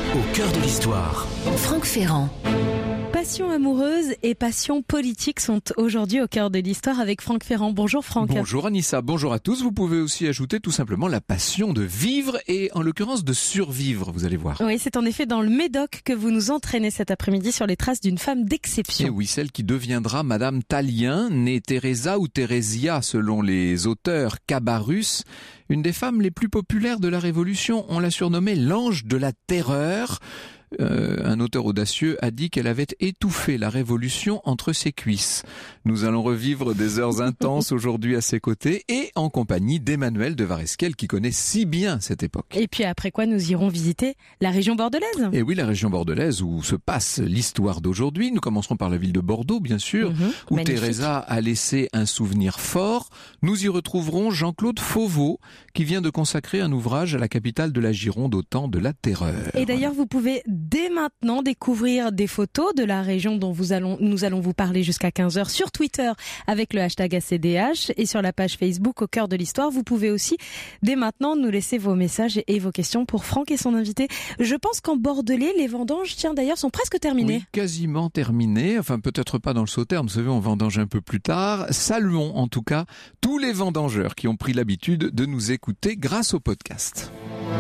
Au cœur de l'histoire. Franck Ferrand. Passion amoureuse et passion politique sont aujourd'hui au cœur de l'histoire avec Franck Ferrand. Bonjour Franck. Bonjour Anissa, bonjour à tous. Vous pouvez aussi ajouter tout simplement la passion de vivre et en l'occurrence de survivre, vous allez voir. Oui, c'est en effet dans le Médoc que vous nous entraînez cet après-midi sur les traces d'une femme d'exception. Et oui, celle qui deviendra Madame Tallien, née Teresa ou Thérésia selon les auteurs Cabarrus. Une des femmes les plus populaires de la Révolution, on l'a surnommée l'ange de la terreur. Un auteur audacieux a dit qu'elle avait étouffé la Révolution entre ses cuisses. Nous allons revivre des heures intenses aujourd'hui à ses côtés et en compagnie d'Emmanuel de Varesquiel qui connaît si bien cette époque. Et puis après quoi nous irons visiter la région bordelaise. Et oui, la région bordelaise où se passe l'histoire d'aujourd'hui. Nous commencerons par la ville de Bordeaux, bien sûr, où magnifique. Teresa a laissé un souvenir fort. Nous y retrouverons Jean-Claude Fauveau qui vient de consacrer un ouvrage à la capitale de la Gironde au temps de la terreur. Et d'ailleurs, vous pouvez dès maintenant découvrir des photos de la région dont nous allons vous parler jusqu'à 15h sur Twitter avec le hashtag ACDH et sur la page Facebook au cœur de l'histoire. Vous pouvez aussi dès maintenant nous laisser vos messages et vos questions pour Franck et son invité. Je pense qu'en Bordelais, les vendanges, d'ailleurs, sont presque terminées. Oui, quasiment terminées. Enfin, peut-être pas dans le Sauternes. Vous savez, on vendange un peu plus tard. Saluons en tout cas tous les vendangeurs qui ont pris l'habitude de nous écouter grâce au podcast.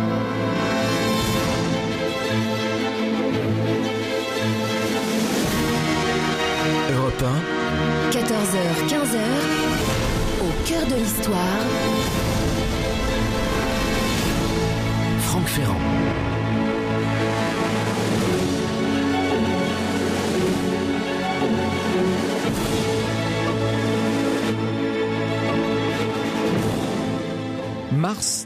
Europe 1, 14h, 15h, au cœur de l'histoire. Franck Ferrand. Mars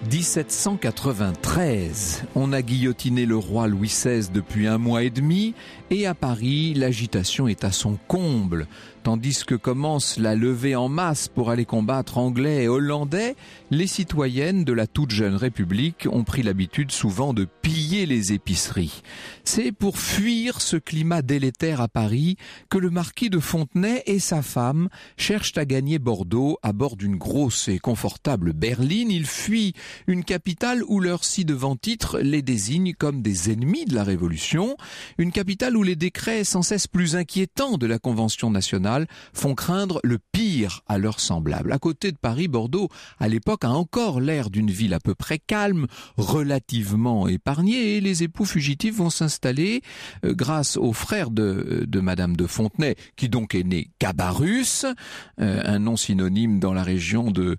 1793, on a guillotiné le roi Louis XVI depuis 1 mois et demi et à Paris, l'agitation est à son comble. Tandis que commence la levée en masse pour aller combattre Anglais et Hollandais, les citoyennes de la toute jeune République ont pris l'habitude souvent de piller les épiceries. C'est pour fuir ce climat délétère à Paris que le marquis de Fontenay et sa femme cherchent à gagner Bordeaux à bord d'une grosse et confortable berline. Ils fuient une capitale où leur ci-devant titre les désigne comme des ennemis de la Révolution, une capitale où les décrets sans cesse plus inquiétants de la Convention nationale font craindre le pire à leurs semblables. À côté de Paris, Bordeaux, à l'époque, a encore l'air d'une ville à peu près calme, relativement épargnée, et les époux fugitifs vont s'installer grâce au frère de Madame de Fontenay, qui donc est né Cabarus, un nom synonyme dans la région de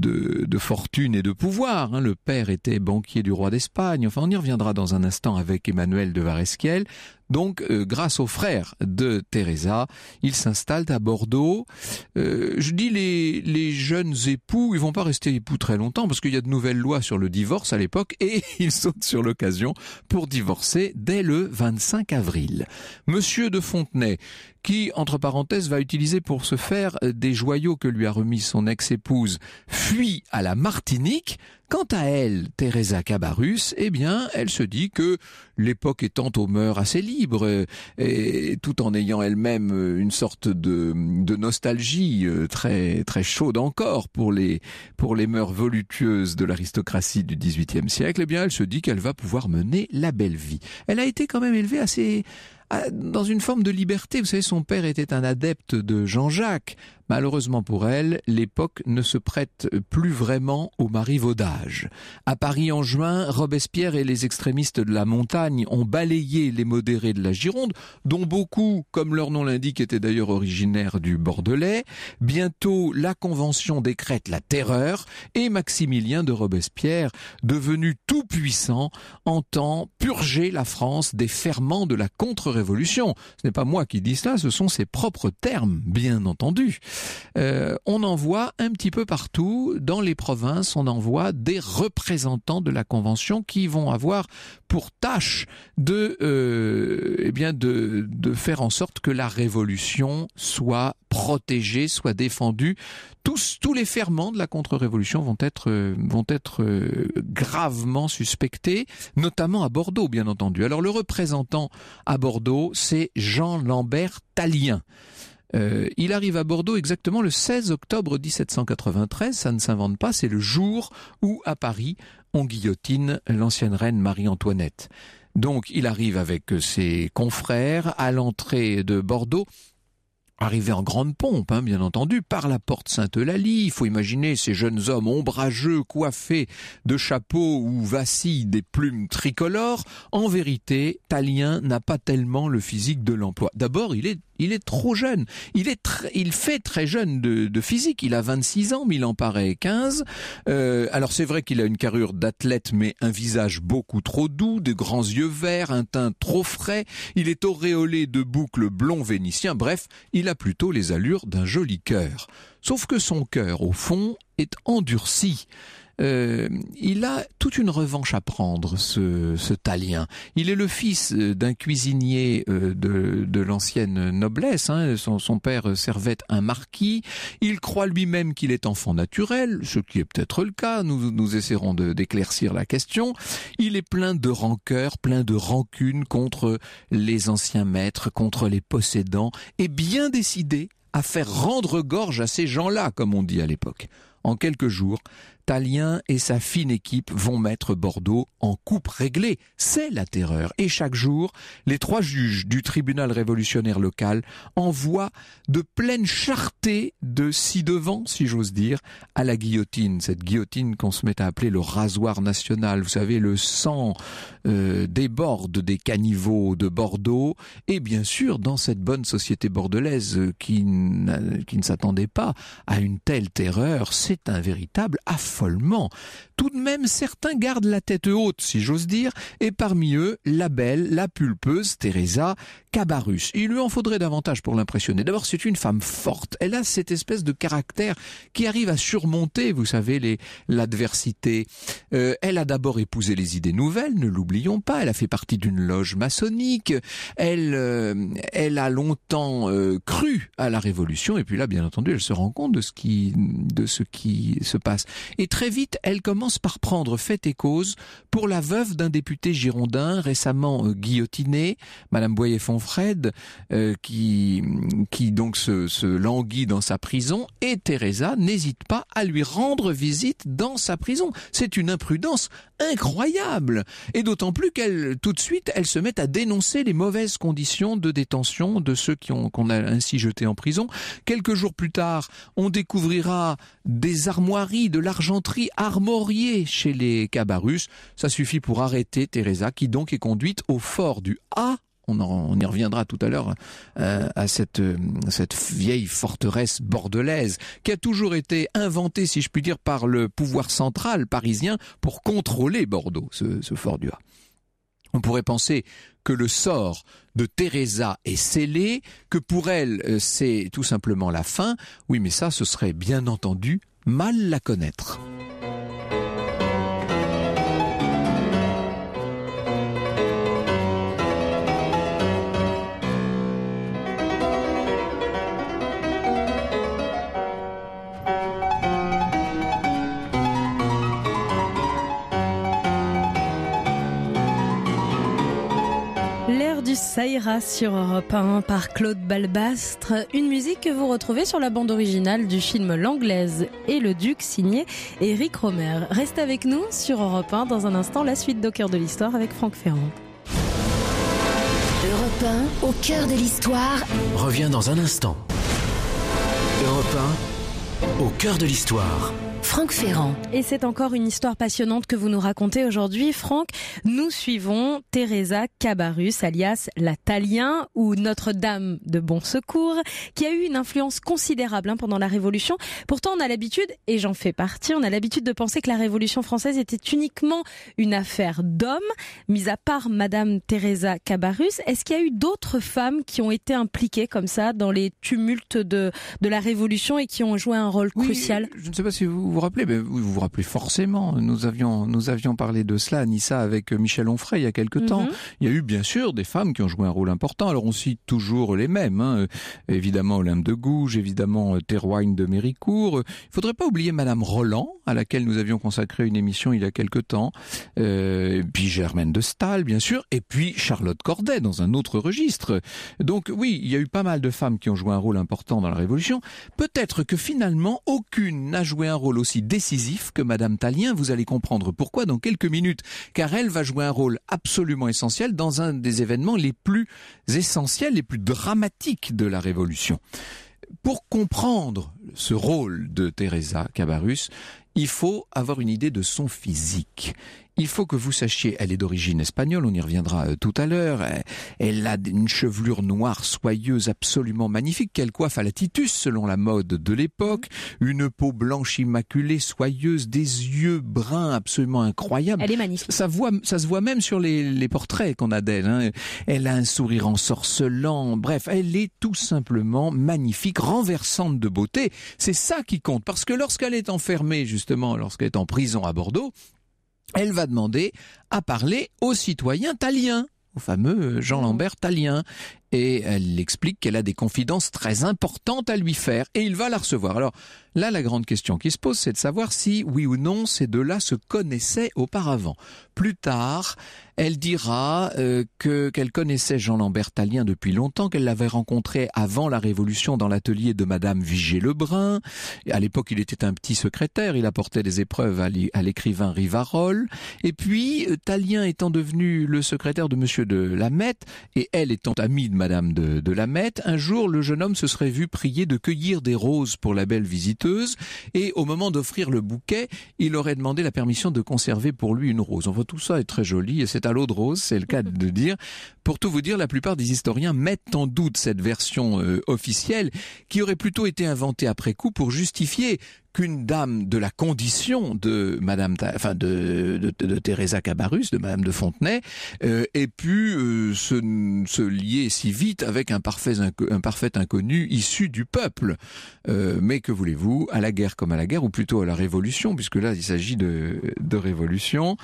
fortune et de pouvoir. Le père était banquier du roi d'Espagne. Enfin, on y reviendra dans un instant avec Emmanuel de Varesquiel. Donc, grâce aux frères de Teresa, ils s'installent à Bordeaux. Je dis les jeunes époux, ils vont pas rester époux très longtemps parce qu'il y a de nouvelles lois sur le divorce à l'époque et ils sautent sur l'occasion pour divorcer dès le 25 avril. Monsieur de Fontenay, qui, entre parenthèses, va utiliser pour ce faire des joyaux que lui a remis son ex-épouse, fuit à la Martinique. Quant à elle, Teresa Cabarus, eh bien, elle se dit que l'époque étant aux mœurs assez libres, et tout en ayant elle-même une sorte de nostalgie très très chaude encore pour les mœurs voluptueuses de l'aristocratie du XVIIIe siècle, eh bien, elle se dit qu'elle va pouvoir mener la belle vie. Elle a été quand même élevée dans une forme de liberté. Vous savez, son père était un adepte de Jean-Jacques. Malheureusement pour elle, l'époque ne se prête plus vraiment au marivaudage. À Paris en juin, Robespierre et les extrémistes de la montagne ont balayé les modérés de la Gironde, dont beaucoup, comme leur nom l'indique, étaient d'ailleurs originaires du Bordelais. Bientôt, la Convention décrète la terreur et Maximilien de Robespierre, devenu tout puissant, entend purger la France des ferments de la contre-révolution. Ce n'est pas moi qui dis cela, ce sont ses propres termes, bien entendu. On envoie un petit peu partout, dans les provinces, on envoie des représentants de la Convention qui vont avoir pour tâche de faire en sorte que la Révolution soit protégée, soit défendue. Tous les ferments de la contre-révolution vont être gravement suspectés, notamment à Bordeaux, bien entendu. Alors le représentant à Bordeaux, c'est Jean-Lambert Tallien. Il arrive à Bordeaux exactement le 16 octobre 1793, ça ne s'invente pas, c'est le jour où, à Paris, on guillotine l'ancienne reine Marie-Antoinette. Donc il arrive avec ses confrères à l'entrée de Bordeaux. Arrivé en grande pompe, bien entendu, par la porte Sainte-Eulalie. Il faut imaginer ces jeunes hommes ombrageux, coiffés de chapeaux où vacillent des plumes tricolores. En vérité, Tallien n'a pas tellement le physique de l'emploi. D'abord, il est trop jeune. Il fait très jeune de physique. Il a 26 ans, mais il en paraît 15. Alors c'est vrai qu'il a une carrure d'athlète, mais un visage beaucoup trop doux, de grands yeux verts, un teint trop frais. Il est auréolé de boucles blonds vénitiens. Bref, il a plutôt les allures d'un joli cœur. Sauf que son cœur, au fond, est endurci. Il a toute une revanche à prendre, ce Tallien. Il est le fils d'un cuisinier de l'ancienne noblesse. Son père servait un marquis. Il croit lui-même qu'il est enfant naturel, ce qui est peut-être le cas. Nous essaierons d'éclaircir la question. Il est plein de rancœur, plein de rancune contre les anciens maîtres, contre les possédants, et bien décidé à faire rendre gorge à ces gens-là, comme on dit à l'époque. En quelques jours, Tallien et sa fine équipe vont mettre Bordeaux en coupe réglée. C'est la terreur. Et chaque jour, les 3 juges du tribunal révolutionnaire local envoient de pleines charretées de ci-devant, si j'ose dire, à la guillotine. Cette guillotine qu'on se met à appeler le rasoir national. Vous savez, le sang déborde des caniveaux de Bordeaux. Et bien sûr, dans cette bonne société bordelaise qui ne s'attendait pas à une telle terreur, c'est un véritable affolement. Tout de même, certains gardent la tête haute, si j'ose dire, et parmi eux, la belle, la pulpeuse Teresa Cabarrus. Il lui en faudrait davantage pour l'impressionner. D'abord, c'est une femme forte. Elle a cette espèce de caractère qui arrive à surmonter, vous savez, l'adversité. Elle a d'abord épousé les idées nouvelles, ne l'oublions pas. Elle a fait partie d'une loge maçonnique. Elle a longtemps cru à la Révolution, et puis là, bien entendu, elle se rend compte de ce qui se passe. Et très vite, elle commence par prendre fait et cause pour la veuve d'un député girondin récemment guillotiné, Madame Boyer-Fonfrède, qui donc se languit dans sa prison, et Teresa n'hésite pas à lui rendre visite dans sa prison. C'est une imprudence incroyable, et d'autant plus tout de suite, elle se met à dénoncer les mauvaises conditions de détention de ceux qu'on a ainsi jetés en prison. Quelques jours plus tard, on découvrira des armoiries, de l'argenterie armoriée chez les Cabarrus. Ça suffit pour arrêter Teresa, qui donc est conduite au fort du A. On y reviendra tout à l'heure à cette vieille forteresse bordelaise qui a toujours été inventée, si je puis dire, par le pouvoir central parisien pour contrôler Bordeaux, ce fort du A. On pourrait penser que le sort de Teresa est scellé, que pour elle, c'est tout simplement la fin. Oui, mais ça, ce serait bien entendu mal la connaître. Ça ira sur Europe 1 par Claude Balbastre, une musique que vous retrouvez sur la bande originale du film L'Anglaise et le Duc, signé Éric Rohmer. Reste avec nous sur Europe 1, dans un instant, la suite d'Au cœur de l'histoire avec Franck Ferrand. Europe 1, au cœur de l'histoire, revient dans un instant. Europe 1, au cœur de l'histoire. Franck Ferrand. Et c'est encore une histoire passionnante que vous nous racontez aujourd'hui, Franck. Nous suivons Teresa Cabarrus, alias la Tallien, ou Notre-Dame de Bon Secours, qui a eu une influence considérable pendant la Révolution. Pourtant, on a l'habitude, et j'en fais partie, on a l'habitude de penser que la Révolution française était uniquement une affaire d'hommes. Mis à part Madame Teresa Cabarrus, est-ce qu'il y a eu d'autres femmes qui ont été impliquées comme ça dans les tumultes de la Révolution et qui ont joué un rôle crucial? Je ne sais pas si vous vous rappelez, mais vous vous rappelez forcément. Nous avions parlé de cela, Anissa, avec Michel Onfray il y a quelque temps. Il y a eu bien sûr des femmes qui ont joué un rôle important. Alors on cite toujours les mêmes, évidemment Olympe de Gouges, évidemment Théroigne de Méricourt. Il faudrait pas oublier Madame Roland, à laquelle nous avions consacré une émission il y a quelque temps. Puis Germaine de Staël, bien sûr, et puis Charlotte Corday dans un autre registre. Donc oui, il y a eu pas mal de femmes qui ont joué un rôle important dans la Révolution. Peut-être que finalement aucune n'a joué un rôle aussi décisif que Madame Tallien. Vous allez comprendre pourquoi dans quelques minutes, car elle va jouer un rôle absolument essentiel dans un des événements les plus essentiels, les plus dramatiques de la Révolution. Pour comprendre ce rôle de Teresa Cabarrus, il faut avoir une idée de son physique. Il faut que vous sachiez, elle est d'origine espagnole, on y reviendra tout à l'heure. Elle a une chevelure noire soyeuse absolument magnifique, qu'elle coiffe à la Titus selon la mode de l'époque, une peau blanche immaculée, soyeuse, des yeux bruns absolument incroyables. Elle est magnifique. Ça se voit même sur les portraits qu'on a d'elle, hein. Elle a un sourire ensorcelant, bref, elle est tout simplement magnifique, renversante de beauté. C'est ça qui compte, parce que lorsqu'elle est enfermée, justement, lorsqu'elle est en prison à Bordeaux, elle va demander à parler aux citoyens talliens, au fameux Jean-Lambert Tallien. Et elle explique qu'elle a des confidences très importantes à lui faire, et il va la recevoir. Alors là, la grande question qui se pose, c'est de savoir si, oui ou non, ces deux-là se connaissaient auparavant. Plus tard, elle dira qu'elle connaissait Jean-Lambert Tallien depuis longtemps, qu'elle l'avait rencontré avant la Révolution dans l'atelier de Madame Vigée-Lebrun. À l'époque, il était un petit secrétaire, il apportait des épreuves à l'écrivain Rivarol. Et puis, Tallien étant devenu le secrétaire de Monsieur de Lameth, et elle étant amie de Madame de Lameth, un jour, le jeune homme se serait vu prier de cueillir des roses pour la belle visiteuse, et au moment d'offrir le bouquet, il aurait demandé la permission de conserver pour lui une rose. Enfin, tout ça est très joli, et c'est à l'eau de rose, c'est le cas de dire. Pour tout vous dire, la plupart des historiens mettent en doute cette version officielle, qui aurait plutôt été inventée après coup pour justifier qu'une dame de la condition de Madame, de Teresa Cabarrus, de Madame de Fontenay, ait pu se lier si vite avec un parfait inconnu issu du peuple. Mais que voulez-vous, à la guerre comme à la guerre, ou plutôt à la révolution, puisque là il s'agit de révolution.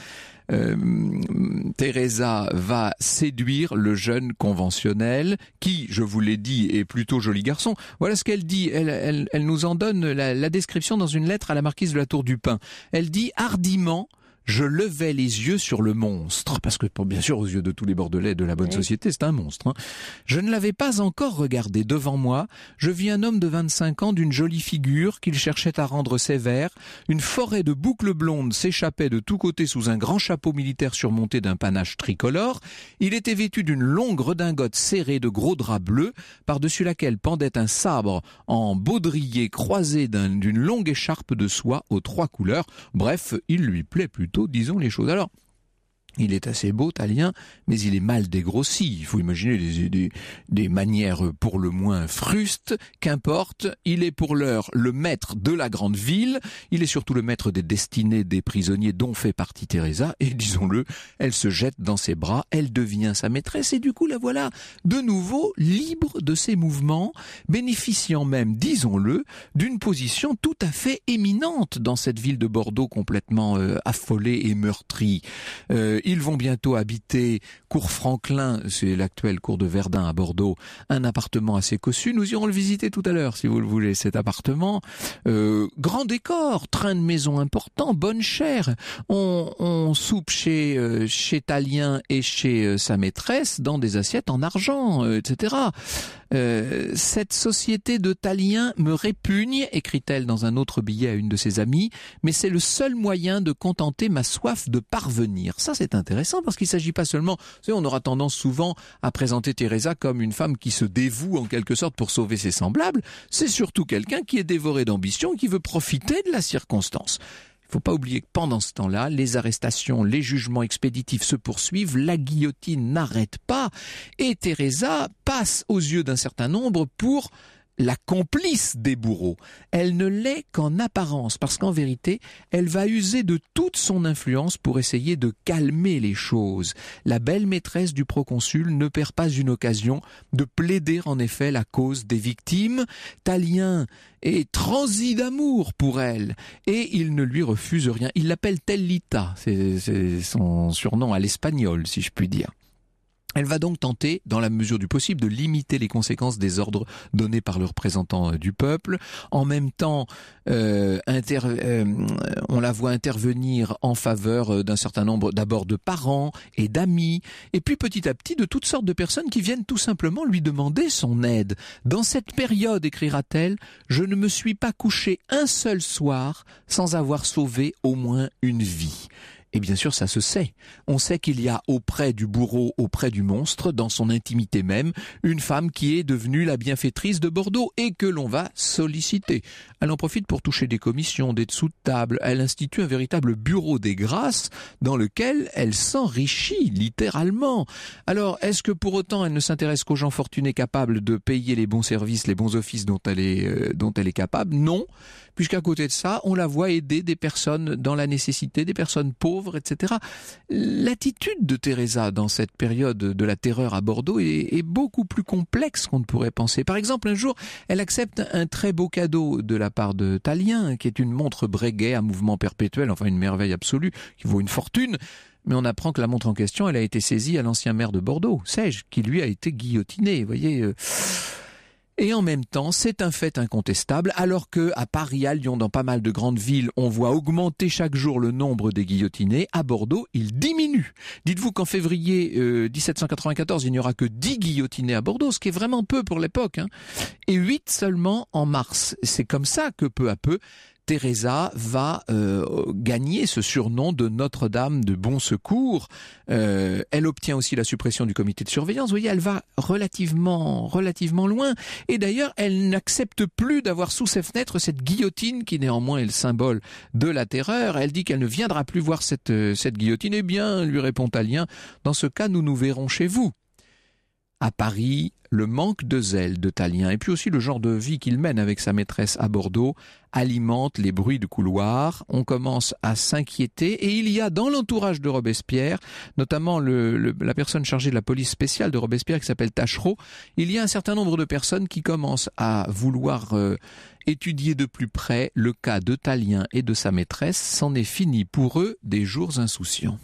Teresa va séduire le jeune conventionnel qui, je vous l'ai dit, est plutôt joli garçon. Voilà ce qu'elle dit. Elle nous en donne la description dans une lettre à la marquise de la Tour du Pin. Elle dit hardiment: je levais les yeux sur le monstre, parce que bien sûr aux yeux de tous les Bordelais de la bonne société, c'est un monstre, hein. Je ne l'avais pas encore regardé. Devant moi, je vis un homme de 25 ans d'une jolie figure qu'il cherchait à rendre sévère. Une forêt de boucles blondes s'échappait de tous côtés sous un grand chapeau militaire surmonté d'un panache tricolore. Il était vêtu d'une longue redingote serrée de gros draps bleus, par-dessus laquelle pendait un sabre en baudrier croisé d'une longue écharpe de soie aux 3 couleurs. Bref, il lui plaît plutôt, disons les choses. Alors, il est assez beau, Tallien, mais il est mal dégrossi. Il faut imaginer des manières pour le moins frustes. Qu'importe, il est pour l'heure le maître de la grande ville. Il est surtout le maître des destinées des prisonniers dont fait partie Teresa. Et disons-le, elle se jette dans ses bras, elle devient sa maîtresse. Et du coup, la voilà de nouveau libre de ses mouvements, bénéficiant même, disons-le, d'une position tout à fait éminente dans cette ville de Bordeaux complètement affolée et meurtrie. Ils vont bientôt habiter Cour Franklin, c'est l'actuelle cour de Verdun à Bordeaux, un appartement assez cossu. Nous irons le visiter tout à l'heure, si vous le voulez, cet appartement. Grand décor, train de maison important, bonne chère. On soupe chez Tallien et chez sa maîtresse dans des assiettes en argent, etc. Cette société de Tallien me répugne, écrit-elle dans un autre billet à une de ses amies, mais c'est le seul moyen de contenter ma soif de parvenir. Ça, c'est intéressant parce qu'il ne s'agit pas seulement... Vous savez, on aura tendance souvent à présenter Teresa comme une femme qui se dévoue en quelque sorte pour sauver ses semblables. C'est surtout quelqu'un qui est dévoré d'ambition, qui veut profiter de la circonstance. Il ne faut pas oublier que pendant ce temps-là, les arrestations, les jugements expéditifs se poursuivent, la guillotine n'arrête pas, et Teresa passe aux yeux d'un certain nombre pour la complice des bourreaux. Elle ne l'est qu'en apparence, parce qu'en vérité, elle va user de toute son influence pour essayer de calmer les choses. La belle maîtresse du proconsul ne perd pas une occasion de plaider en effet la cause des victimes. Tallien est transi d'amour pour elle, et il ne lui refuse rien. Il l'appelle Tellita, c'est son surnom à l'espagnol, si je puis dire. Elle va donc tenter, dans la mesure du possible, de limiter les conséquences des ordres donnés par le représentant du peuple. En même temps, on la voit intervenir en faveur d'un certain nombre d'abord de parents et d'amis, et puis petit à petit de toutes sortes de personnes qui viennent tout simplement lui demander son aide. Dans cette période, écrira-t-elle, je ne me suis pas couché un seul soir sans avoir sauvé au moins une vie. Et bien sûr, ça se sait. On sait qu'il y a auprès du bourreau, auprès du monstre, dans son intimité même, une femme qui est devenue la bienfaitrice de Bordeaux et que l'on va solliciter. Elle en profite pour toucher des commissions, des dessous de table. Elle institue un véritable bureau des grâces dans lequel elle s'enrichit littéralement. Alors, est-ce que pour autant elle ne s'intéresse qu'aux gens fortunés capables de payer les bons services, les bons offices dont elle est capable? Non. Puisqu'à côté de ça, on la voit aider des personnes dans la nécessité, des personnes pauvres, etc. L'attitude de Teresa dans cette période de la terreur à Bordeaux est beaucoup plus complexe qu'on ne pourrait penser. Par exemple, un jour, elle accepte un très beau cadeau de la part de Tallien, qui est une montre Breguet à mouvement perpétuel, enfin une merveille absolue, qui vaut une fortune. Mais on apprend que la montre en question, elle a été saisie à l'ancien maire de Bordeaux, Sage, qui lui a été guillotiné, vous voyez... Et en même temps, c'est un fait incontestable, alors que à Paris, à Lyon, dans pas mal de grandes villes, on voit augmenter chaque jour le nombre des guillotinés. À Bordeaux, il diminue. Dites-vous qu'en février 1794, il n'y aura que 10 guillotinés à Bordeaux, ce qui est vraiment peu pour l'époque, hein. Et 8 seulement en mars. C'est comme ça que peu à peu, Teresa va gagner ce surnom de Notre-Dame de Bon Secours. Elle obtient aussi la suppression du comité de surveillance. Vous voyez, elle va relativement loin. Et d'ailleurs, elle n'accepte plus d'avoir sous ses fenêtres cette guillotine qui néanmoins est le symbole de la terreur. Elle dit qu'elle ne viendra plus voir cette guillotine. Eh bien, lui répond Tallien, dans ce cas, nous nous verrons chez vous. À Paris, le manque de zèle de Tallien et puis aussi le genre de vie qu'il mène avec sa maîtresse à Bordeaux alimente les bruits de couloir. On commence à s'inquiéter et il y a dans l'entourage de Robespierre, notamment la personne chargée de la police spéciale de Robespierre qui s'appelle Taschereau, il y a un certain nombre de personnes qui commencent à vouloir étudier de plus près le cas de Tallien et de sa maîtresse. C'en est fini pour eux des jours insouciants.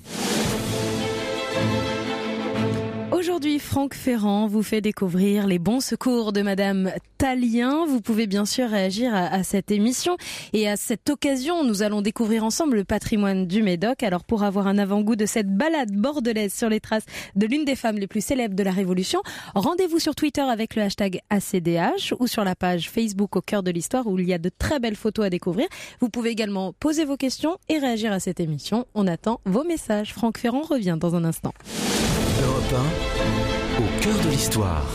Aujourd'hui, Franck Ferrand vous fait découvrir les bons secours de Madame Tallien. Vous pouvez bien sûr réagir à cette émission. Et à cette occasion, nous allons découvrir ensemble le patrimoine du Médoc. Alors pour avoir un avant-goût de cette balade bordelaise sur les traces de l'une des femmes les plus célèbres de la Révolution, rendez-vous sur Twitter avec le hashtag ACDH ou sur la page Facebook Au Cœur de l'Histoire où il y a de très belles photos à découvrir. Vous pouvez également poser vos questions et réagir à cette émission. On attend vos messages. Franck Ferrand revient dans un instant. Europe 1, au cœur de l'histoire.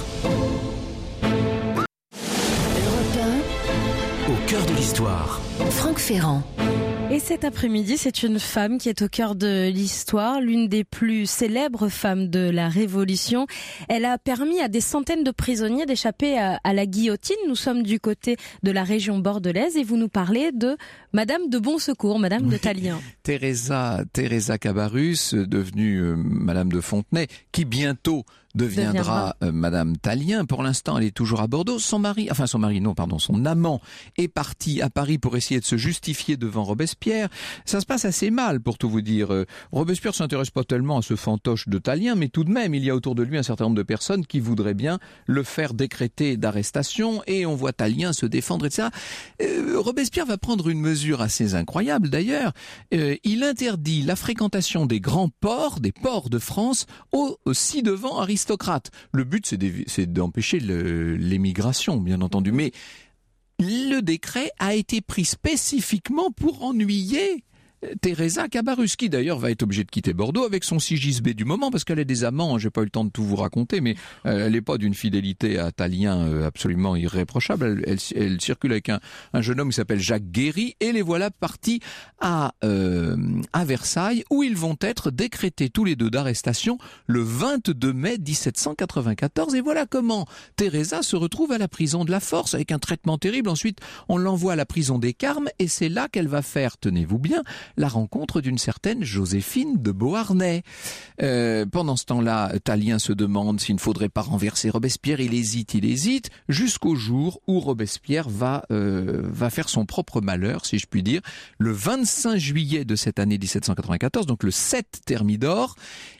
Europe 1, Au cœur de l'histoire. Franck Ferrand. Et cet après-midi, c'est une femme qui est au cœur de l'histoire, l'une des plus célèbres femmes de la Révolution. Elle a permis à des centaines de prisonniers d'échapper à la guillotine. Nous sommes du côté de la région bordelaise et vous nous parlez de Madame de Bon Secours, Madame de Tallien. Teresa Cabarrus, devenue Madame de Fontenay, qui bientôt deviendra Madame Tallien. Pour l'instant, elle est toujours à Bordeaux. Son amant est parti à Paris pour essayer de se justifier devant Robespierre. Ça se passe assez mal, pour tout vous dire. Robespierre s'intéresse pas tellement à ce fantoche de Tallien, mais tout de même, il y a autour de lui un certain nombre de personnes qui voudraient bien le faire décréter d'arrestation, et on voit Tallien se défendre, etc. Robespierre va prendre une mesure assez incroyable, d'ailleurs. Il interdit la fréquentation des grands ports, des ports de France, aux ci-devant aristocrates. Le but, c'est d'empêcher l'émigration, bien entendu. Mais le décret a été pris spécifiquement pour ennuyer Teresa Cabarrus, qui d'ailleurs va être obligée de quitter Bordeaux avec son Sigisbée du moment, parce qu'elle a des amants, j'ai pas eu le temps de tout vous raconter, mais elle n'est pas d'une fidélité à Tallien absolument irréprochable. Elle circule avec un jeune homme qui s'appelle Jacques Guéry, et les voilà partis à Versailles, où ils vont être décrétés tous les deux d'arrestation le 22 mai 1794, et voilà comment Teresa se retrouve à la prison de la Force, avec un traitement terrible. Ensuite, on l'envoie à la prison des Carmes, et c'est là qu'elle va faire, tenez-vous bien, la rencontre d'une certaine Joséphine de Beauharnais. Pendant ce temps-là, Tallien se demande s'il ne faudrait pas renverser Robespierre. Il hésite, jusqu'au jour où Robespierre va faire son propre malheur, si je puis dire, le 25 juillet de cette année 1794, donc le 7 Thermidor.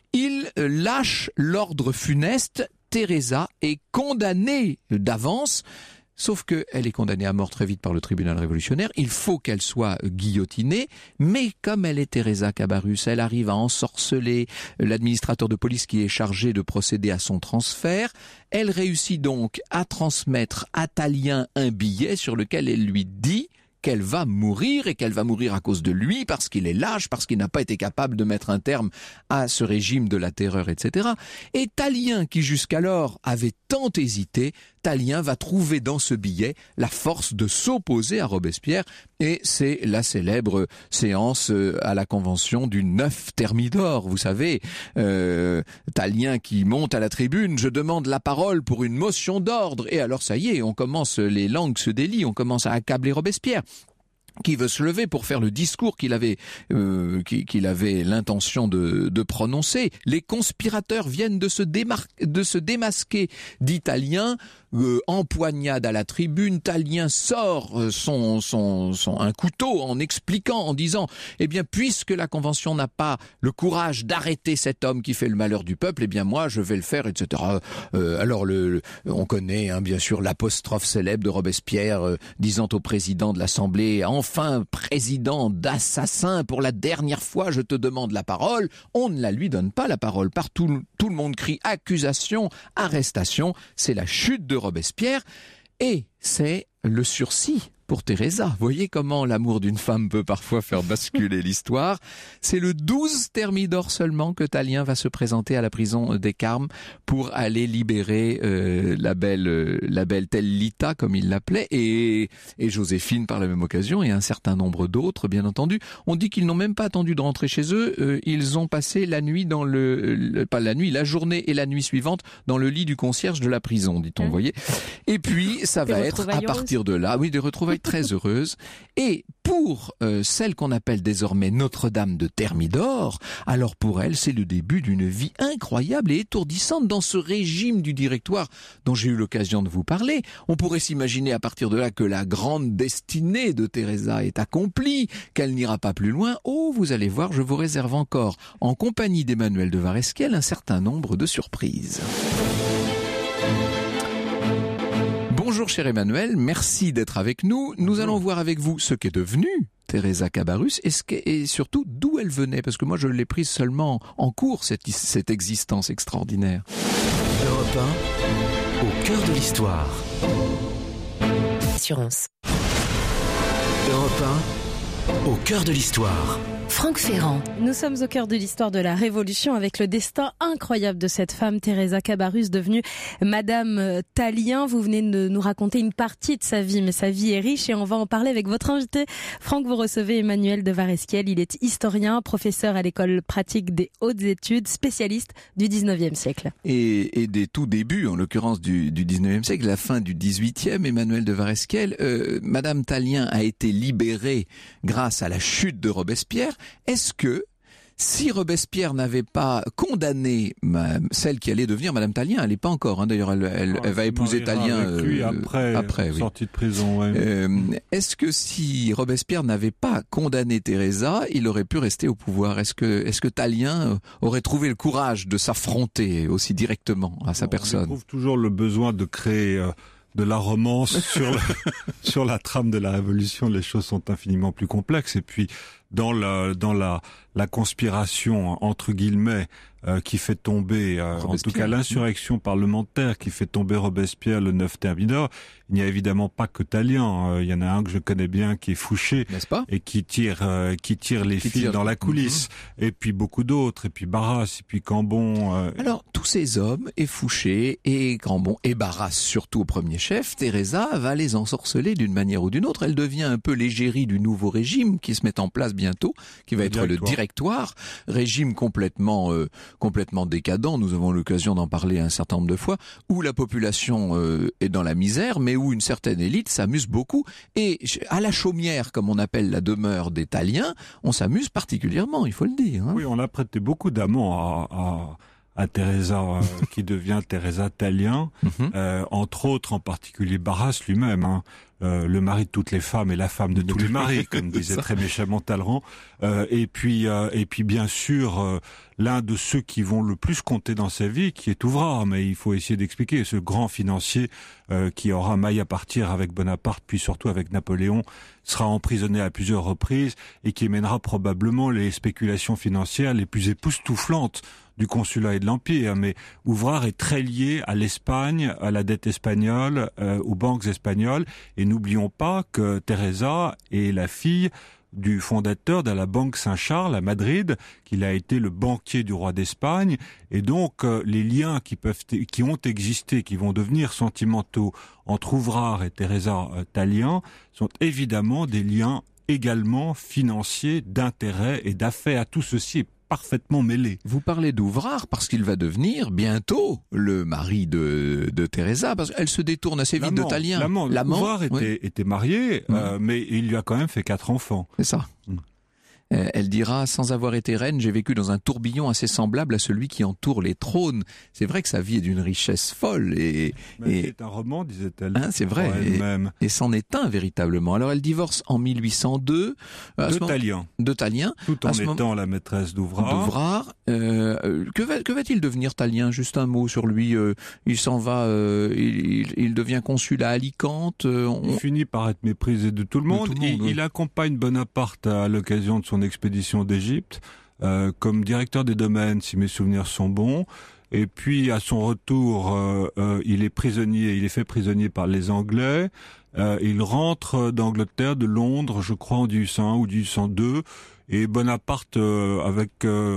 il lâche l'ordre funeste. Teresa est condamnée d'avance. Sauf qu'elle est condamnée à mort très vite par le tribunal révolutionnaire. Il faut qu'elle soit guillotinée. Mais comme elle est Teresa Cabarrus, elle arrive à ensorceler l'administrateur de police qui est chargé de procéder à son transfert. Elle réussit donc à transmettre à Tallien un billet sur lequel elle lui dit qu'elle va mourir et qu'elle va mourir à cause de lui, parce qu'il est lâche, parce qu'il n'a pas été capable de mettre un terme à ce régime de la terreur, etc. Et Tallien, qui jusqu'alors avait tant hésité, Tallien va trouver dans ce billet la force de s'opposer à Robespierre, et c'est la célèbre séance à la convention du 9 Thermidor. Vous savez, Tallien qui monte à la tribune, je demande la parole pour une motion d'ordre, et alors ça y est, on commence, les langues se délient, on commence à accabler Robespierre, qui veut se lever pour faire le discours qu'il avait l'intention de prononcer. Les conspirateurs viennent de se démasquer, dit Tallien. Empoignade à la tribune, Tallien sort un couteau en expliquant, en disant, eh bien, puisque la Convention n'a pas le courage d'arrêter cet homme qui fait le malheur du peuple, eh bien, moi, je vais le faire, etc. Alors, on connaît, bien sûr, l'apostrophe célèbre de Robespierre, disant au président de l'Assemblée, enfin, président d'assassin, pour la dernière fois, je te demande la parole. On ne la lui donne pas, la parole. Partout, tout le monde crie accusation, arrestation. C'est la chute de Robespierre, et c'est le sursis pour Teresa. Voyez comment l'amour d'une femme peut parfois faire basculer l'histoire. C'est le 12 Thermidor seulement que Tallien va se présenter à la prison des Carmes pour aller libérer la belle Tellita, comme il l'appelait, et Joséphine par la même occasion, et un certain nombre d'autres, bien entendu. On dit qu'ils n'ont même pas attendu de rentrer chez eux. Ils ont passé la nuit la journée et la nuit suivante dans le lit du concierge de la prison, dit-on, vous voyez. Et puis, ça va être à partir de là, oui, des retrouvailles très heureuses. Et pour celle qu'on appelle désormais Notre-Dame de Thermidor, alors pour elle, c'est le début d'une vie incroyable et étourdissante dans ce régime du Directoire dont j'ai eu l'occasion de vous parler. On pourrait s'imaginer à partir de là que la grande destinée de Teresa est accomplie, qu'elle n'ira pas plus loin. Oh, vous allez voir, je vous réserve encore, en compagnie d'Emmanuel de Varesquiel, un certain nombre de surprises. Bonjour cher Emmanuel, merci d'être avec nous. Nous allons voir avec vous ce qu'est devenu Teresa Cabarrus et surtout d'où elle venait, parce que moi je l'ai prise seulement en cours, cette existence extraordinaire. Europe 1, au cœur de l'histoire. Assurance. Europe 1, au cœur de l'histoire. Franck Ferrand. Nous sommes au cœur de l'histoire de la Révolution avec le destin incroyable de cette femme, Teresa Cabarrus, devenue Madame Tallien. Vous venez de nous raconter une partie de sa vie, mais sa vie est riche et on va en parler avec votre invité. Franck, vous recevez Emmanuel de Varesquiel. Il est historien, professeur à l'école pratique des hautes études, spécialiste du 19e siècle. Et des tout débuts, en l'occurrence du 19e siècle, la fin du 18e, Emmanuel de Varesquiel, Madame Tallien a été libérée grâce à la chute de Robespierre. Est-ce que, si Robespierre n'avait pas condamné celle qui allait devenir Madame Tallien, elle n'est pas encore, d'ailleurs elle va épouser Tallien après sortie de prison. Ouais. Est-ce que si Robespierre n'avait pas condamné Teresa, il aurait pu rester au pouvoir? Est-ce que Tallien aurait trouvé le courage de s'affronter aussi directement à sa personne? On éprouve toujours le besoin de créer de la romance sur la trame de la Révolution. Les choses sont infiniment plus complexes, et puis dans la conspiration entre guillemets qui fait tomber, en tout cas l'insurrection parlementaire qui fait tomber Robespierre le 9 Thermidor, il n'y a évidemment pas que Tallien. Il y en a un que je connais bien qui est Fouché, n'est-ce pas, et qui tire les fils dans la coulisse. Et puis beaucoup d'autres, et puis Barras, et puis Cambon. Alors tous ces hommes, et Fouché, et Cambon, et Barras surtout au premier chef, Teresa va les ensorceler d'une manière ou d'une autre. Elle devient un peu l'égérie du nouveau régime qui se met en place bientôt, qui va être le Directoire, régime complètement décadent. Nous avons l'occasion d'en parler un certain nombre de fois, où la population est dans la misère, mais où une certaine élite s'amuse beaucoup. Et à la chaumière, comme on appelle la demeure des Talliens, on s'amuse particulièrement, il faut le dire. Oui, on a prêté beaucoup d'amants à Teresa, qui devient Teresa Tallien, entre autres, en particulier Barras lui-même. le mari de toutes les femmes et la femme de tous les maris, comme disait très méchamment Talleyrand. Et puis bien sûr, l'un de ceux qui vont le plus compter dans sa vie, qui est Ouvrard, mais il faut essayer d'expliquer, ce grand financier qui aura maille à partir avec Bonaparte, puis surtout avec Napoléon, sera emprisonné à plusieurs reprises et qui mènera probablement les spéculations financières les plus époustouflantes du consulat et de l'Empire. Mais Ouvrard est très lié à l'Espagne, à la dette espagnole, aux banques espagnoles. Et n'oublions pas que Teresa est la fille du fondateur de la Banque Saint-Charles à Madrid, qu'il a été le banquier du roi d'Espagne. Et donc, les liens qui ont existé, qui vont devenir sentimentaux entre Ouvrard et Teresa Tallien, sont évidemment des liens également financiers, d'intérêt et d'affaires. Tout ceci est parfaitement mêlé. Vous parlez d'Ouvrard parce qu'il va devenir bientôt le mari de Teresa, parce qu'elle se détourne assez vite de Tallien. L'amant. Ouvrard était marié, mais il lui a quand même fait 4 enfants. C'est ça. Elle dira, sans avoir été reine, j'ai vécu dans un tourbillon assez semblable à celui qui entoure les trônes. C'est vrai que sa vie est d'une richesse folle C'est un roman, disait-elle. Hein, c'est vrai. Et c'en est un véritablement. Alors elle divorce en 1802. De Tallien. Tout en étant la maîtresse d'Ouvrard. Que va-t-il devenir Tallien? Juste un mot sur lui. Il s'en va, il devient consul à Alicante. Il finit par être méprisé de tout le monde. Il accompagne Bonaparte à l'occasion de son expédition d'Égypte, comme directeur des domaines, si mes souvenirs sont bons. Et puis, à son retour, il est fait prisonnier par les Anglais. Il rentre d'Angleterre, de Londres, je crois, en 1801 ou 1802. Et Bonaparte, avec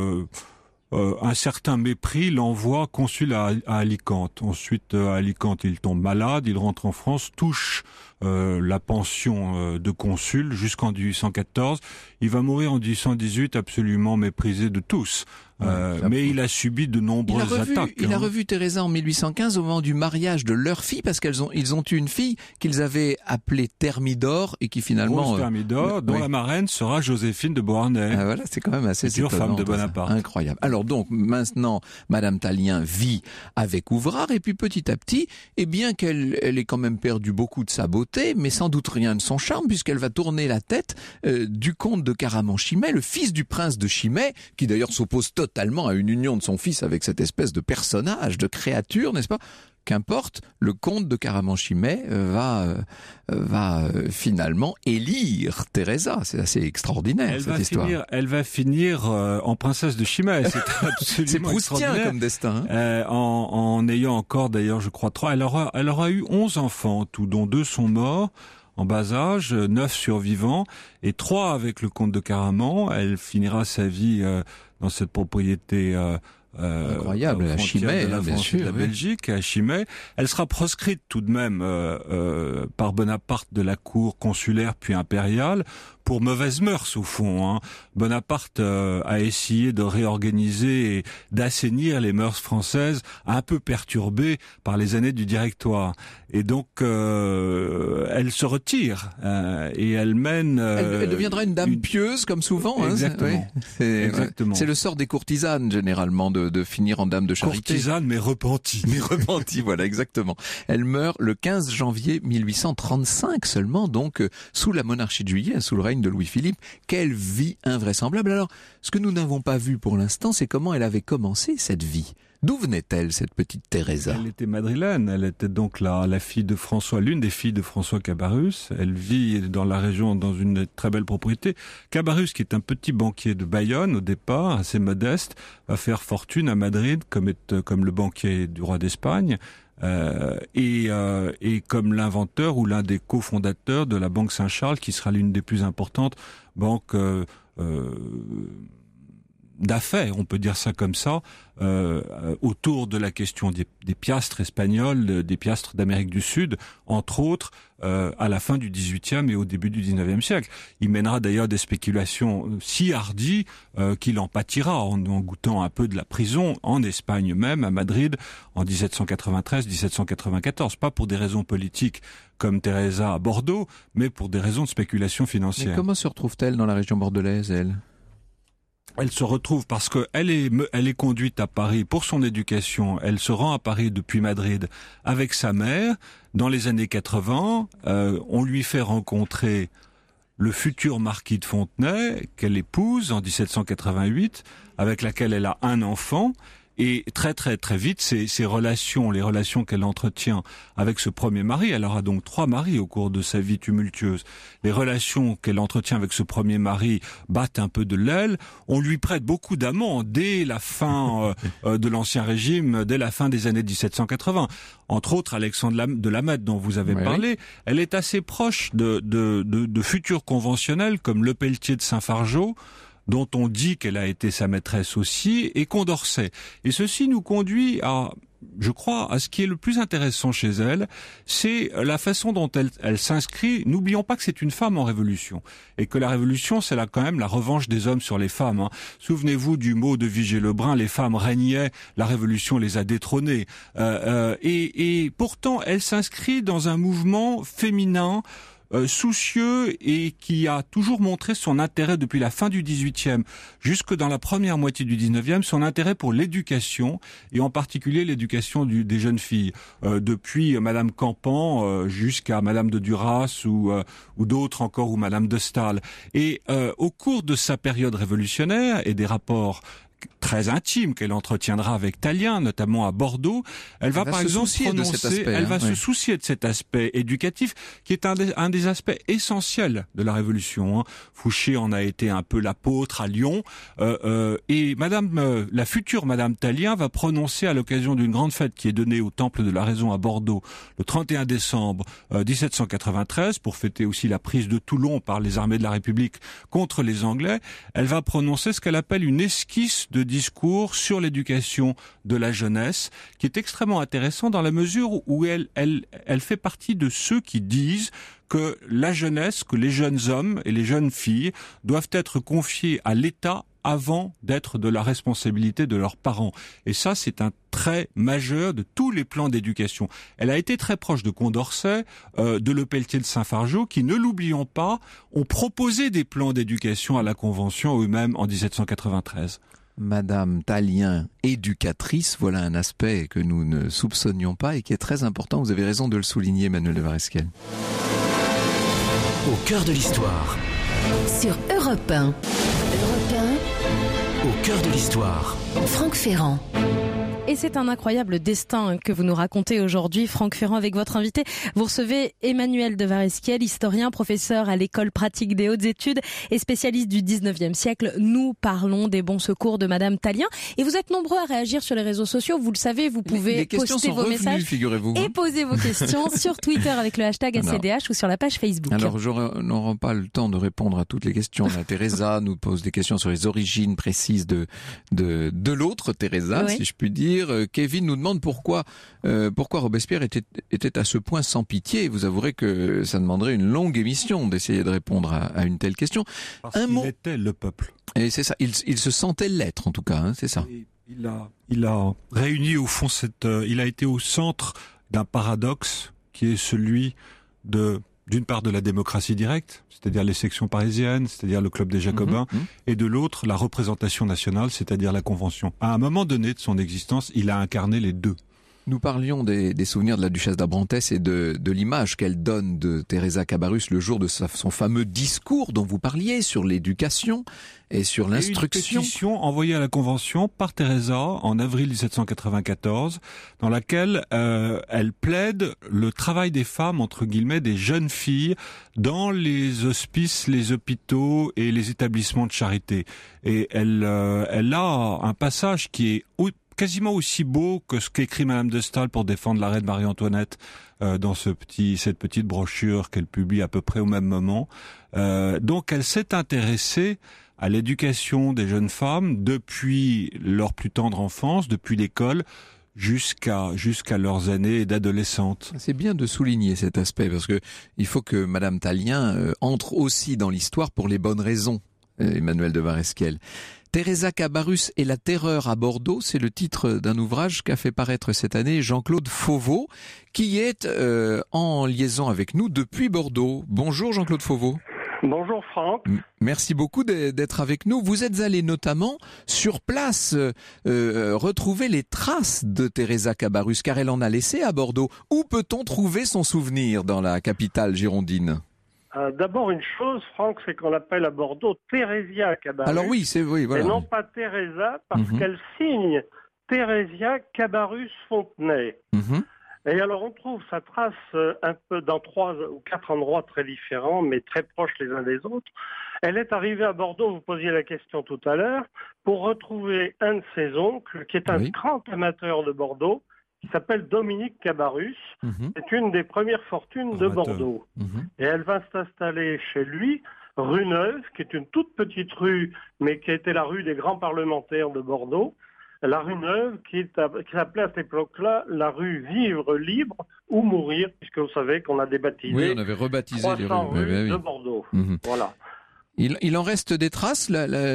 un certain mépris, l'envoie consul à Alicante. Ensuite, à Alicante, il tombe malade, il rentre en France, touche la pension de consul jusqu'en 1814. Il va mourir en 1818 absolument méprisé de tous. Mais il a subi de nombreuses attaques. Il a revu Teresa en 1815 au moment du mariage de leur fille, parce qu'ils ont eu une fille qu'ils avaient appelée Thermidor et qui finalement... Rose Thermidor, dont la marraine sera Joséphine de Beauharnais. Ah, voilà, c'est quand même assez étonnant. Femme de Bonaparte. Incroyable. Alors donc, maintenant, Madame Tallien vit avec Ouvrard, et puis petit à petit, et bien qu'elle ait quand même perdu beaucoup de sa beauté, mais sans doute rien de son charme, puisqu'elle va tourner la tête du comte de Caraman-Chimay, le fils du prince de Chimay, qui d'ailleurs s'oppose totalement à une union de son fils avec cette espèce de personnage, de créature, n'est-ce pas? Qu'importe, le comte de Caraman-Chimay va finalement élire Teresa. C'est assez extraordinaire, cette histoire. Elle va finir en princesse de Chimay. C'est absolument c'est proustien comme destin. Hein, en ayant encore, d'ailleurs, je crois, 3. Elle aura eu 11 enfants, tout, dont 2 sont morts en bas âge, 9 survivants, et 3 avec le comte de Caraman. Elle finira sa vie dans cette propriété incroyable, à Chimay, bien sûr, de la Belgique, à Chimay. Elle sera proscrite tout de même par Bonaparte de la cour consulaire puis impériale pour mauvaises mœurs au fond. Hein. Bonaparte a essayé de réorganiser et d'assainir les mœurs françaises un peu perturbées par les années du Directoire. Et donc elle se retire et elle mène... elle deviendra une dame pieuse comme souvent. Exactement. Hein, exactement. C'est le sort des courtisanes généralement de finir en dame de charité. Courtisane mais repentie. Mais repentie, voilà, exactement. Elle meurt le 15 janvier 1835 seulement, donc sous la monarchie de Juillet, sous le règne de Louis-Philippe. Quelle vie invraisemblable. Alors, ce que nous n'avons pas vu pour l'instant, c'est comment elle avait commencé cette vie. D'où venait-elle, cette petite Teresa? Elle était madrilène. Elle était donc la fille de François, l'une des filles de François Cabarrus. Elle vit dans la région, dans une très belle propriété. Cabarrus, qui est un petit banquier de Bayonne au départ, assez modeste, va faire fortune à Madrid comme le banquier du roi d'Espagne. Et comme l'inventeur ou l'un des cofondateurs de la Banque Saint-Charles, qui sera l'une des plus importantes banques d'affaires, on peut dire ça comme ça, autour de la question des piastres espagnols, des piastres d'Amérique du Sud, entre autres, à la fin du XVIIIe et au début du XIXe siècle. Il mènera d'ailleurs des spéculations si hardies qu'il en pâtira en goûtant un peu de la prison, en Espagne même, à Madrid, en 1793-1794. Pas pour des raisons politiques comme Teresa à Bordeaux, mais pour des raisons de spéculation financière. Mais comment se retrouve-t-elle dans la région bordelaise, elle ? Elle se retrouve parce que elle est conduite à Paris pour son éducation. Elle se rend à Paris depuis Madrid avec sa mère. Dans les années 80, on lui fait rencontrer le futur marquis de Fontenay, qu'elle épouse en 1788, avec laquelle elle a un enfant. Et très très très vite, les relations qu'elle entretient avec ce premier mari, elle aura donc 3 maris au cours de sa vie tumultueuse. Les relations qu'elle entretient avec ce premier mari battent un peu de l'aile. On lui prête beaucoup d'amants dès la fin de l'Ancien Régime, dès la fin des années 1780. Entre autres, Alexandre de Lameth, dont vous avez parlé, elle est assez proche de futurs conventionnels comme Lepelletier de Saint-Fargeau, dont on dit qu'elle a été sa maîtresse aussi, et Condorcet. Et ceci nous conduit je crois, à ce qui est le plus intéressant chez elle, c'est la façon dont elle s'inscrit. N'oublions pas que c'est une femme en révolution, et que la révolution, c'est là quand même la revanche des hommes sur les femmes. Hein. Souvenez-vous du mot de Vigée-Lebrun, les femmes régnaient, la révolution les a détrônées. Et pourtant, elle s'inscrit dans un mouvement féminin, soucieux, et qui a toujours montré son intérêt depuis la fin du XVIIIe jusque dans la première moitié du XIXe, son intérêt pour l'éducation, et en particulier l'éducation des jeunes filles, depuis Madame Campan jusqu'à Madame de Duras ou d'autres encore, ou Madame de Staël. Et au cours de sa période révolutionnaire et des rapports très intime qu'elle entretiendra avec Tallien, notamment à Bordeaux, elle va par exemple se soucier de cet aspect éducatif qui est un des aspects essentiels de la Révolution. Hein. Fouché en a été un peu l'apôtre à Lyon, et la future Madame Tallien va prononcer à l'occasion d'une grande fête qui est donnée au Temple de la Raison à Bordeaux le 31 décembre 1793 pour fêter aussi la prise de Toulon par les armées de la République contre les Anglais. Elle va prononcer ce qu'elle appelle une esquisse de discours sur l'éducation de la jeunesse, qui est extrêmement intéressant dans la mesure où elle fait partie de ceux qui disent que la jeunesse, que les jeunes hommes et les jeunes filles doivent être confiés à l'État avant d'être de la responsabilité de leurs parents. Et ça, c'est un trait majeur de tous les plans d'éducation. Elle a été très proche de Condorcet, de Lepelletier de Saint-Fargeau, qui, ne l'oublions pas, ont proposé des plans d'éducation à la Convention eux-mêmes en 1793. Madame Tallien, éducatrice, voilà un aspect que nous ne soupçonnions pas et qui est très important. Vous avez raison de le souligner, Emmanuel de Varesquiel. Au cœur de l'histoire. Sur Europe 1. Europe 1. Au cœur de l'histoire. Franck Ferrand. Et c'est un incroyable destin que vous nous racontez aujourd'hui, Franck Ferrand, avec votre invité. Vous recevez Emmanuel de Varesquiel, historien, professeur à l'École pratique des hautes études et spécialiste du 19e siècle. Nous parlons des bons secours de Madame Tallien. Et vous êtes nombreux à réagir sur les réseaux sociaux. Vous le savez, vous pouvez poster vos messages et poser vos questions sur Twitter avec le hashtag ACDH ou sur la page Facebook. Alors, on n'aura pas le temps de répondre à toutes les questions. La Teresa nous pose des questions sur les origines précises de l'autre Teresa, si je puis dire. Kevin nous demande pourquoi Robespierre était à ce point sans pitié. Vous avouerez que ça demanderait une longue émission d'essayer de répondre à une telle question. Parce qu'il était le peuple. Et c'est ça, il se sentait l'être en tout cas, hein, c'est ça. Et il a réuni au fond il a été au centre d'un paradoxe qui est celui d'une part de la démocratie directe, c'est-à-dire les sections parisiennes, c'est-à-dire le club des Jacobins, et de l'autre, la représentation nationale, c'est-à-dire la Convention. À un moment donné de son existence, il a incarné les deux. Nous parlions des souvenirs de la duchesse d'Abrantès et de l'image qu'elle donne de Teresa Cabarrus le jour de son fameux discours dont vous parliez sur l'éducation et sur l'instruction. Une pétition envoyée à la Convention par Teresa en avril 1794, dans laquelle elle plaide le travail des femmes, entre guillemets, des jeunes filles, dans les hospices, les hôpitaux et les établissements de charité. Et elle a un passage qui est quasiment aussi beau que ce qu'écrit Madame de Staël pour défendre la reine Marie-Antoinette dans cette petite brochure qu'elle publie à peu près au même moment. Donc elle s'est intéressée à l'éducation des jeunes femmes depuis leur plus tendre enfance, depuis l'école, jusqu'à leurs années d'adolescente. C'est bien de souligner cet aspect parce que il faut que Madame Tallien entre aussi dans l'histoire pour les bonnes raisons, Emmanuel de Varesquiel. Teresa Cabarrus et la terreur à Bordeaux, c'est le titre d'un ouvrage qu'a fait paraître cette année Jean-Claude Fauveau, qui est en liaison avec nous depuis Bordeaux. Bonjour Jean-Claude Fauveau. Bonjour Franck. Merci beaucoup d'être avec nous. Vous êtes allé notamment sur place retrouver les traces de Teresa Cabarrus, car elle en a laissé à Bordeaux. Où peut-on trouver son souvenir dans la capitale girondine ? D'abord une chose, Franck, c'est qu'on l'appelle à Bordeaux Thérésia Cabarrus. Alors oui, voilà. Et non pas Teresa, parce qu'elle signe Thérésia Cabarrus Fontenay. Et alors on trouve sa trace un peu dans 3 ou 4 endroits très différents, mais très proches les uns des autres. Elle est arrivée à Bordeaux, vous posiez la question tout à l'heure, pour retrouver un de ses oncles, qui est un grand amateur de Bordeaux, qui s'appelle Dominique Cabarrus. C'est une des premières fortunes de Bordeaux. Et elle va s'installer chez lui, rue Neuve, qui est une toute petite rue, mais qui était la rue des grands parlementaires de Bordeaux. La rue Neuve, qui s'appelait à cette époque-là la rue Vivre libre ou mourir, puisque vous savez qu'on a débaptisé. Oui, on avait rebaptisé les rues de Bordeaux. Voilà. Il en reste des traces.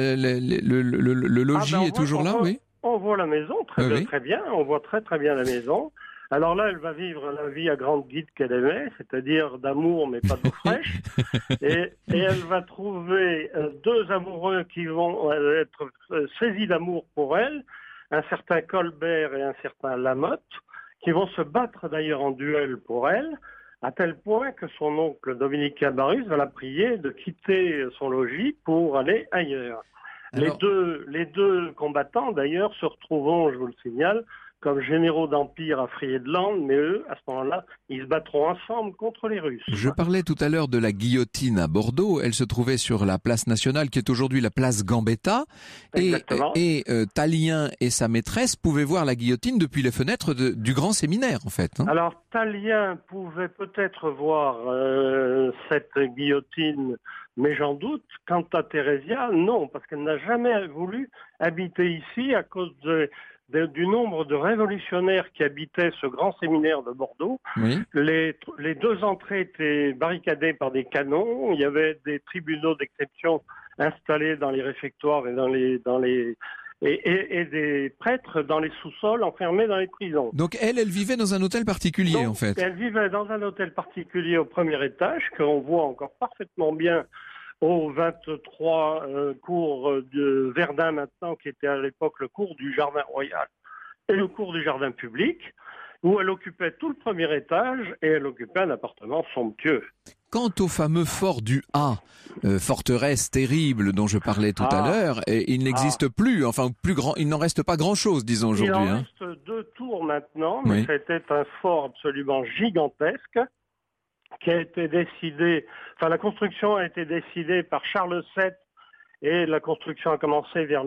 Le logis est toujours là, oui. On voit la maison très bien. On voit très bien la maison. Alors là, elle va vivre la vie à grande guide qu'elle aimait, c'est-à-dire d'amour mais pas d'eau fraîche. Et elle va trouver 2 amoureux qui vont être saisis d'amour pour elle, un certain Colbert et un certain Lamotte, qui vont se battre d'ailleurs en duel pour elle, à tel point que son oncle Dominique Cabarrus va la prier de quitter son logis pour aller ailleurs. Alors... Les deux combattants d'ailleurs se retrouveront, je vous le signale, comme généraux d'empire à Friedland, mais eux, à ce moment-là, ils se battront ensemble contre les Russes. Je parlais tout à l'heure de la guillotine à Bordeaux. Elle se trouvait sur la place nationale, qui est aujourd'hui la place Gambetta. Et Tallien et sa maîtresse pouvaient voir la guillotine depuis les fenêtres du grand séminaire, en fait. Alors, Tallien pouvait peut-être voir cette guillotine, mais j'en doute. Quant à Thérésia, non, parce qu'elle n'a jamais voulu habiter ici à cause du nombre de révolutionnaires qui habitaient ce grand séminaire de Bordeaux. Oui. Les 2 entrées étaient barricadées par des canons. Il y avait des tribunaux d'exception installés dans les réfectoires et des prêtres dans les sous-sols enfermés dans les prisons. Donc elle vivait dans un hôtel particulier, en fait. Elle vivait dans un hôtel particulier au premier étage, qu'on voit encore parfaitement bien au 23 cours de Verdun maintenant, qui était à l'époque le cours du Jardin Royal et le cours du Jardin Public, où elle occupait tout le premier étage et elle occupait un appartement somptueux. Quant au fameux fort du A, forteresse terrible dont je parlais tout à l'heure, il n'existe plus, enfin plus grand, il n'en reste pas grand-chose, disons aujourd'hui. Il en reste 2 tours maintenant, mais c'était un fort absolument gigantesque, qui a été décidé, la construction a été décidée par Charles VII et la construction a commencé vers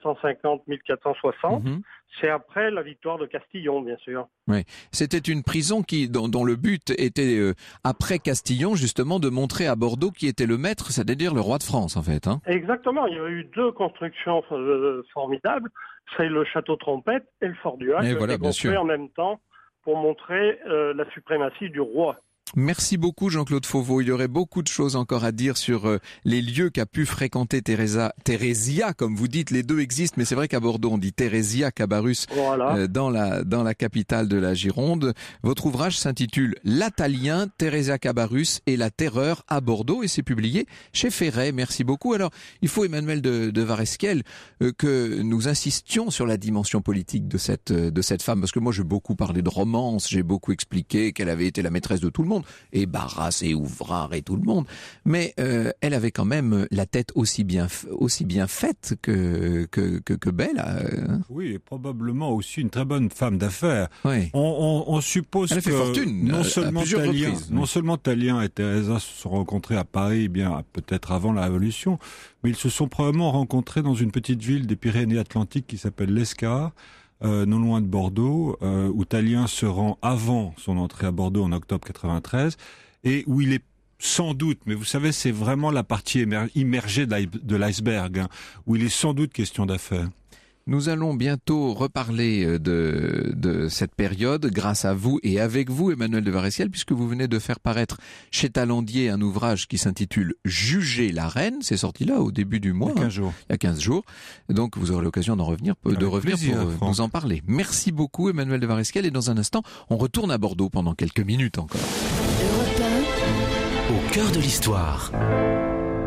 1450-1460. C'est après la victoire de Castillon, bien sûr. Oui, c'était une prison dont le but était, après Castillon, justement, de montrer à Bordeaux qui était le maître, c'est-à-dire le roi de France, en fait. Exactement, il y a eu 2 constructions formidables, c'est le château Trompette et le fort du Hac, qui étaient construits en même temps pour montrer la suprématie du roi. Merci beaucoup Jean-Claude Fauveau. Il y aurait beaucoup de choses encore à dire sur les lieux qu'a pu fréquenter Thérésia, comme vous dites, les 2 existent, mais c'est vrai qu'à Bordeaux on dit Thérésia Cabarrus, dans la capitale de la Gironde. Votre ouvrage s'intitule L'Italien, Thérésia Cabarrus et la terreur à Bordeaux et c'est publié chez Ferret. Merci beaucoup. Alors il faut, Emmanuel de Varesquiel, que nous insistions sur la dimension politique de cette femme, parce que moi j'ai beaucoup parlé de romance, j'ai beaucoup expliqué qu'elle avait été la maîtresse de tout le monde, et Barras et Ouvrard et tout le monde, mais elle avait quand même la tête aussi bien faite que belle. Oui, et probablement aussi une très bonne femme d'affaires. Oui. On suppose elle a fait fortune non seulement Tallien et Teresa se sont rencontrés à Paris, bien peut-être avant la Révolution, mais ils se sont probablement rencontrés dans une petite ville des Pyrénées-Atlantiques qui s'appelle l'Escar, non loin de Bordeaux, où Tallien se rend avant son entrée à Bordeaux en octobre 93, et où il est sans doute, mais vous savez, c'est vraiment la partie immergée de l'iceberg, où il est sans doute question d'affaires. Nous allons bientôt reparler de cette période grâce à vous et avec vous, Emmanuel de Varesquiel, puisque vous venez de faire paraître chez Talandier un ouvrage qui s'intitule Juger la reine. C'est sorti là au début du mois. Il y a 15 jours. Donc vous aurez l'occasion de revenir pour nous en parler. Merci beaucoup, Emmanuel de Varesquiel. Et dans un instant, on retourne à Bordeaux pendant quelques minutes encore. Au cœur de l'histoire.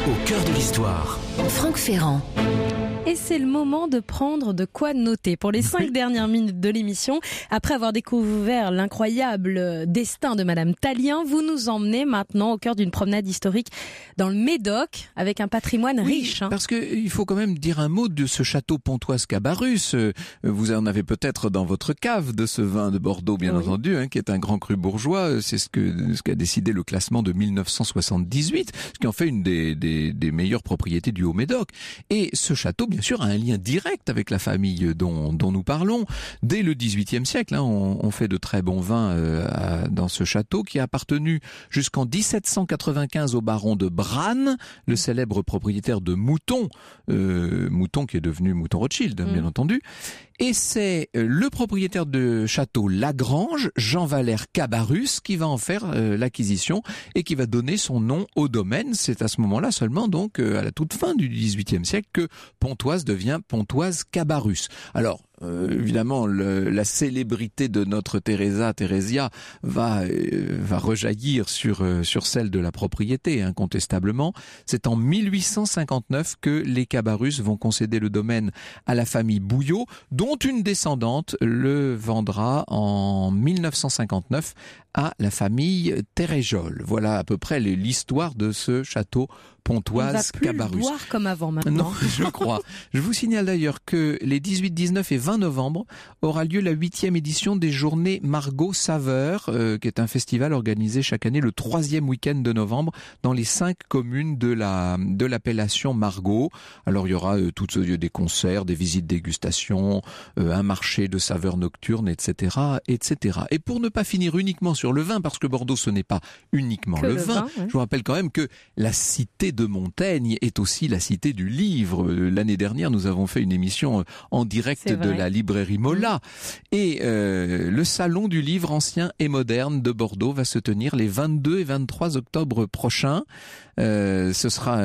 au cœur de l'histoire. Franck Ferrand. Et c'est le moment de prendre de quoi noter. Pour les 5 dernières minutes de l'émission, après avoir découvert l'incroyable destin de Madame Tallien, vous nous emmenez maintenant au cœur d'une promenade historique dans le Médoc, avec un patrimoine riche. Parce qu'il faut quand même dire un mot de ce château Pontoise-Cabarrus. Vous en avez peut-être dans votre cave de ce vin de Bordeaux, bien entendu, qui est un grand cru bourgeois. C'est ce qu'a décidé le classement de 1978, ce qui en fait une des meilleures propriétés du Haut-Médoc. Et ce château, bien sûr, a un lien direct avec la famille dont nous parlons. Dès le XVIIIe siècle, on fait de très bons vins dans ce château qui a appartenu jusqu'en 1795 au baron de Branne, le célèbre propriétaire de Mouton, Mouton qui est devenu Mouton Rothschild, bien entendu. Et c'est le propriétaire de château Lagrange, Jean-Valère Cabarrus, qui va en faire l'acquisition et qui va donner son nom au domaine. C'est à ce moment-là seulement, donc à la toute fin du XVIIIe siècle, que Pontoise devient Pontoise-Cabarrus. Alors, évidemment, la célébrité de notre Thérésia va rejaillir sur celle de la propriété, incontestablement. C'est en 1859 que les Cabarus vont concéder le domaine à la famille Bouillot, dont une descendante le vendra en 1959 à la famille Téréjol. Voilà à peu près l'histoire de ce château Pontoise-Cabarus. On va plus le boire comme avant maintenant. Non, je crois. Je vous signale d'ailleurs que les 18, 19 et 20 novembre aura lieu la 8e édition des Journées Margaux Saveur, qui est un festival organisé chaque année le 3e week-end de novembre dans les 5 communes de l'appellation Margaux. Alors il y aura des concerts, des visites dégustation, un marché de saveurs nocturnes, etc., etc. Et pour ne pas finir uniquement sur le vin, parce que Bordeaux ce n'est pas uniquement le vin, je vous rappelle quand même que la cité de Montaigne est aussi la cité du livre. L'année dernière, nous avons fait une émission en direct de la librairie Mola. Et le salon du livre ancien et moderne de Bordeaux va se tenir les 22 et 23 octobre prochains. Ce sera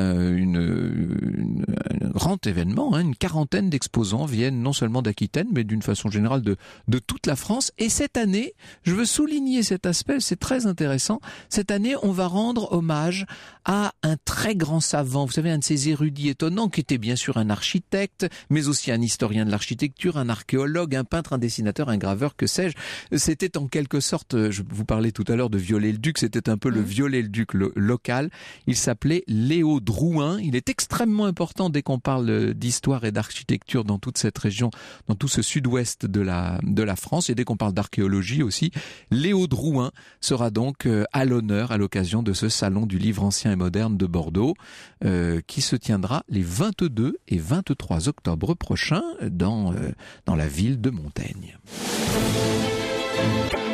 un grand événement, une quarantaine d'exposants viennent non seulement d'Aquitaine, mais d'une façon générale de toute la France. Et cette année, je veux souligner cet aspect, c'est très intéressant. Cette année, on va rendre hommage à un très grand savant, vous savez, un de ces érudits étonnants qui était bien sûr un architecte, mais aussi un historien de l'architecture, un archéologue, un peintre, un dessinateur, un graveur, que sais-je. C'était en quelque sorte, je vous parlais tout à l'heure de Viollet-le-Duc, c'était un peu le Viollet-le-Duc local. Il s'appelait Léo Drouin. Il est extrêmement important dès qu'on parle d'histoire et d'architecture dans toute cette région, dans tout ce sud-ouest de la France, et dès qu'on parle d'archéologie aussi. Léo Drouin sera donc à l'honneur à l'occasion de ce salon du livre ancien et moderne de Bordeaux, qui se tiendra les 22 et 23 octobre prochains dans la ville de Montaigne.